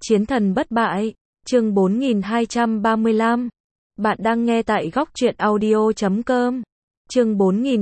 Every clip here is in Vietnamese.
Chiến thần bất bại, chương 4235. Bạn đang nghe tại góc truyện audio.com. Chương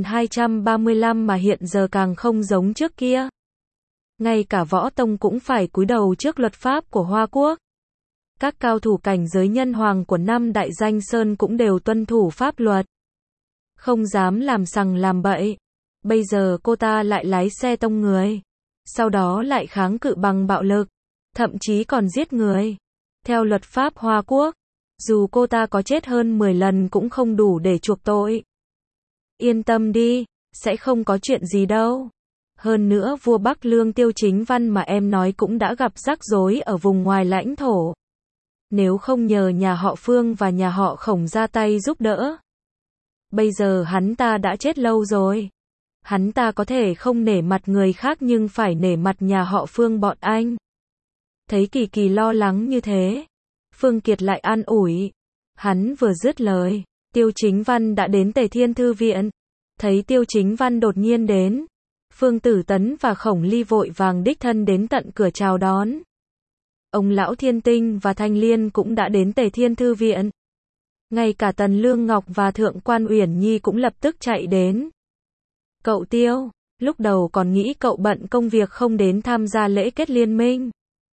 4235 mà hiện giờ càng không giống trước kia. Ngay cả võ tông cũng phải cúi đầu trước luật pháp của Hoa Quốc. Các cao thủ cảnh giới nhân hoàng của năm đại danh sơn cũng đều tuân thủ pháp luật. Không dám làm sằng làm bậy. Bây giờ cô ta lại lái xe tông người. Sau đó lại kháng cự bằng bạo lực. Thậm chí còn giết người. Theo luật pháp Hoa Quốc, dù cô ta có chết hơn 10 lần cũng không đủ để chuộc tội. Yên tâm đi, sẽ không có chuyện gì đâu. Hơn nữa vua Bắc Lương Tiêu Chính Văn mà em nói cũng đã gặp rắc rối ở vùng ngoài lãnh thổ. Nếu không nhờ nhà họ Phương và nhà họ Khổng ra tay giúp đỡ, bây giờ hắn ta đã chết lâu rồi. Hắn ta có thể không nể mặt người khác nhưng phải nể mặt nhà họ Phương bọn anh. Thấy Kỳ Kỳ lo lắng như thế, Phương Kiệt lại an ủi. Hắn vừa dứt lời, Tiêu Chính Văn đã đến Tề Thiên Thư Viện. Thấy Tiêu Chính Văn đột nhiên đến, Phương Tử Tấn và Khổng Ly vội vàng đích thân đến tận cửa chào đón. Ông lão Thiên Tinh và Thanh Liên cũng đã đến Tề Thiên Thư Viện. Ngay cả Tần Lương Ngọc và Thượng quan Uyển Nhi cũng lập tức chạy đến. Cậu Tiêu, lúc đầu còn nghĩ cậu bận công việc không đến tham gia lễ kết liên minh.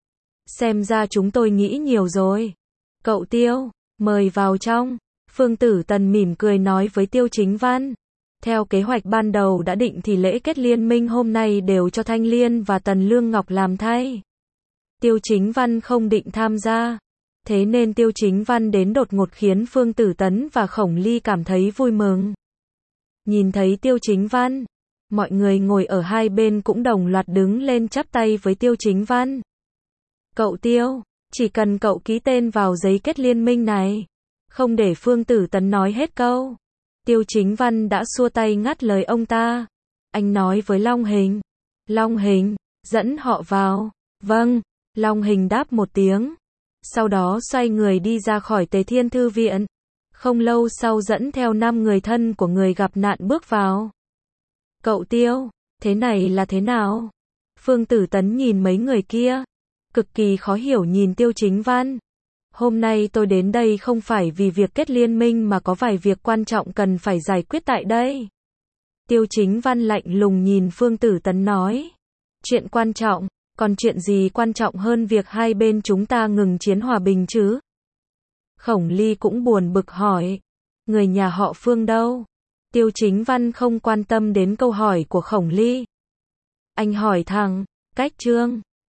Xem ra chúng tôi nghĩ nhiều rồi. Cậu Tiêu, mời vào trong. Phương Tử Tần mỉm cười nói với Tiêu Chính Văn. Theo kế hoạch ban đầu đã định thì lễ kết liên minh hôm nay đều cho Thanh Liên và Tần Lương Ngọc làm thay. Tiêu Chính Văn không định tham gia. Thế nên Tiêu Chính Văn đến đột ngột khiến Phương Tử Tấn và Khổng Ly cảm thấy vui mừng. Nhìn thấy Tiêu Chính Văn, mọi người ngồi ở hai bên cũng đồng loạt đứng lên chắp tay với Tiêu Chính Văn. Cậu Tiêu, chỉ cần cậu ký tên vào giấy kết liên minh này. Không để Phương Tử Tấn nói hết câu, Tiêu Chính Văn đã xua tay ngắt lời ông ta. Anh nói với Long Hình. Long Hình, dẫn họ vào. Vâng, Long Hình đáp một tiếng. Sau đó xoay người đi ra khỏi Tề Thiên Thư Viện. Không lâu sau dẫn theo 5 người thân của người gặp nạn bước vào. Cậu Tiêu, thế này là thế nào? Phương Tử Tấn nhìn mấy người kia, cực kỳ khó hiểu nhìn Tiêu Chính Văn. Hôm nay tôi đến đây không phải vì việc kết liên minh mà có vài việc quan trọng cần phải giải quyết tại đây. Tiêu Chính Văn lạnh lùng nhìn Phương Tử Tấn nói. Chuyện quan trọng, còn chuyện gì quan trọng hơn việc hai bên chúng ta ngừng chiến hòa bình chứ? Khổng Ly cũng buồn bực hỏi. Người nhà họ Phương đâu? Tiêu Chính Văn không quan tâm đến câu hỏi của Khổng Ly. Anh hỏi thẳng, cách Trương,